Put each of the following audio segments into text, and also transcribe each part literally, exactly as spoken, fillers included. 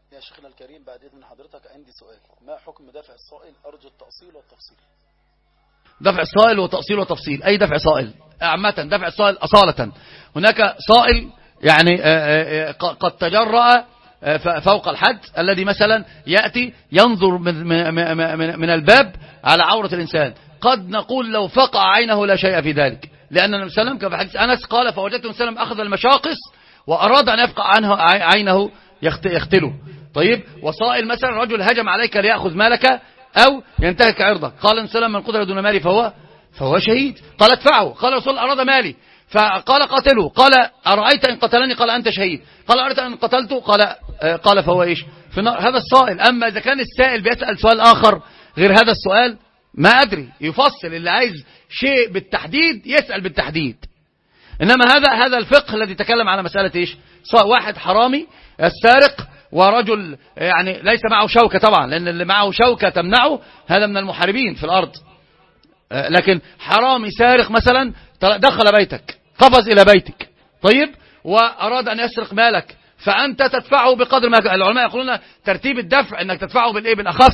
يا شيخنا الكريم بعد إذن حضرتك عندي سؤال، ما حكم دفع الصائل أرجو التأصيل والتفصيل؟ دفع الصائل وتأصيل وتفصيل، أي دفع صائل عامة، دفع الصائل أصالة. هناك صائل يعني قد تجرأ فوق الحد، الذي مثلا يأتي ينظر من, من, من الباب على عورة الإنسان، قد نقول لو فقع عينه لا شيء في ذلك، لأن النبي صلى الله عليه وسلم كما في حديث أنس قال فوجدت النبي صلى الله عليه وسلم أخذ المشاقص وأراد أن يفقع عنه عينه يختله. طيب، وصائل مثلا رجل هجم عليك ليأخذ مالك أو ينتهك عرضك، قال النبي صلى الله عليه وسلم من قتل دون مالي فهو فهو شهيد. قال ادفعه، قال رسول أراد مالي فقال قاتله، قال أرأيت إن قتلني، قال أنت شهيد، قال أرأيت إن قتلته، قال قال فهو إيش في النار. هذا الصائل. أما إذا كان السائل بيسأل سؤال آخر غير هذا السؤال ما أدري، يفصل، اللي عايز شيء بالتحديد يسأل بالتحديد. إنما هذا هذا الفقه الذي تكلم على مسألة إيش، واحد حرامي السارق ورجل يعني ليس معه شوكة طبعا، لأن اللي معه شوكة تمنعه هذا من المحاربين في الأرض، لكن حرامي سارق مثلا دخل بيتك، قفز إلى بيتك، طيب، وأراد أن يسرق مالك، فأنت تدفعه بقدر ما العلماء يقولون ترتيب الدفع أنك تدفعه بالإيه، بالأخف.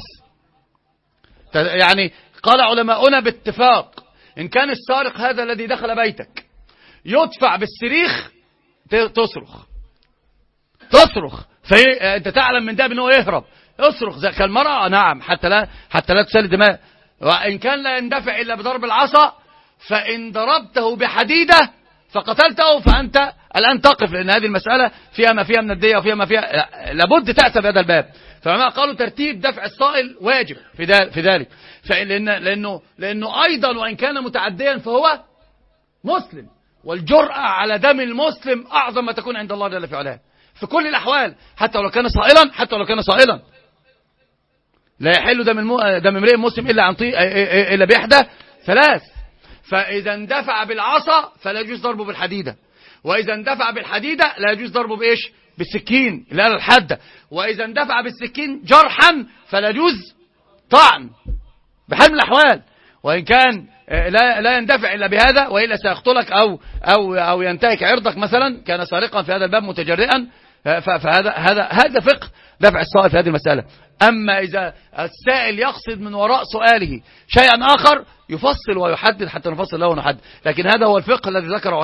يعني قال علماؤنا باتفاق إن كان السارق هذا الذي دخل بيتك يدفع بالسريخ تصرخ تصرخ فأنت تعلم من ده بأنه يهرب، اصرخ زي كالمرأة، نعم، حتى لا حتى لا تسال دماء. وإن كان لا يندفع إلا بضرب العصا، فإن ضربته بحديدة فقتلته فأنت الآن تقف، لأن هذه المسألة فيها ما فيها من الدية وفيها ما فيها، لابد تأتى بهذا الباب. فما قالوا ترتيب دفع الصائل واجب في في ذلك، فلأن لأنه لأنه أيضا وإن كان متعديا فهو مسلم، والجرأة على دم المسلم أعظم ما تكون عند الله جل في علاه في كل الأحوال، حتى ولو كان صائلا حتى ولو كان صائلا لا يحل دم المو... دم امرئ مسلم إلا عن طي... إلا بإحدى ثلاث. فإذا اندفع بالعصا فلا يجوز ضربه بالحديدة، وإذا اندفع بالحديدة لا يجوز ضربه بإيش، بالسكين لا الحدة، وإذا اندفع بالسكين جرحا فلا يجوز طعن بحال من الأحوال. وإن كان لا لا يندفع إلا بهذا وإلا سيقتلك أو أو أو ينتهك عرضك مثلا، كان سارقا في هذا الباب متجرئا، فهذا هذا هذا فقه دفع الصائل في هذه المسألة. أما إذا السائل يقصد من وراء سؤاله شيئا آخر يفصل ويحدد حتى نفصل له ونحدد، لكن هذا هو الفقه الذي ذكره